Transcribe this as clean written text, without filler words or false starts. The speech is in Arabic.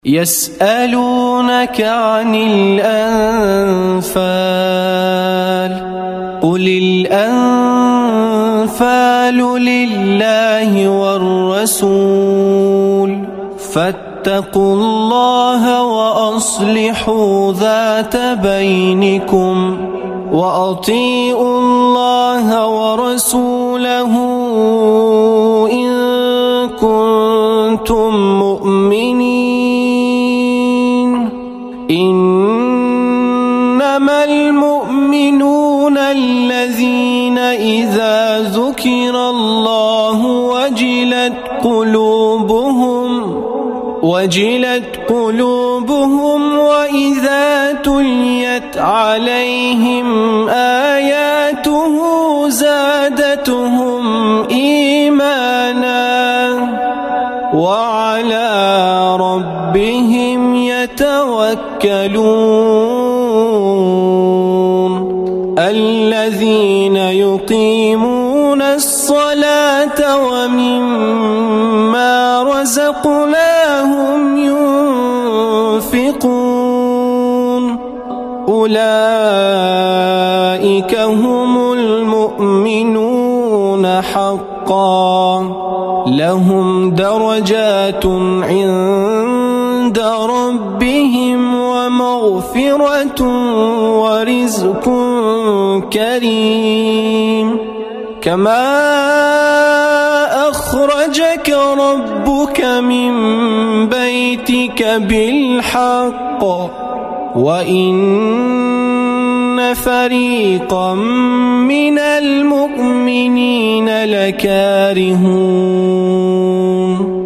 يسألونك عن الأنفال قل الأنفال لله والرسول فاتقوا الله وأصلحوا ذات بينكم وأطيعوا الله ورسوله إن كنتم مؤمنين إنما المؤمنون الذين إذا ذكر الله وجلت قلوبهم وإذا تليت عليهم آياته زادتهم إيمانا وعلى ربهم يتوكلون الذين يقيمون الصلاة ومما رزقناهم ينفقون أولئك هم المؤمنون حقا لهم درجات عند ربهم ومغفرة ورزق كريم كما أخرجك ربك من بيتك بالحق وإن فريقا من المؤمنين لكارهون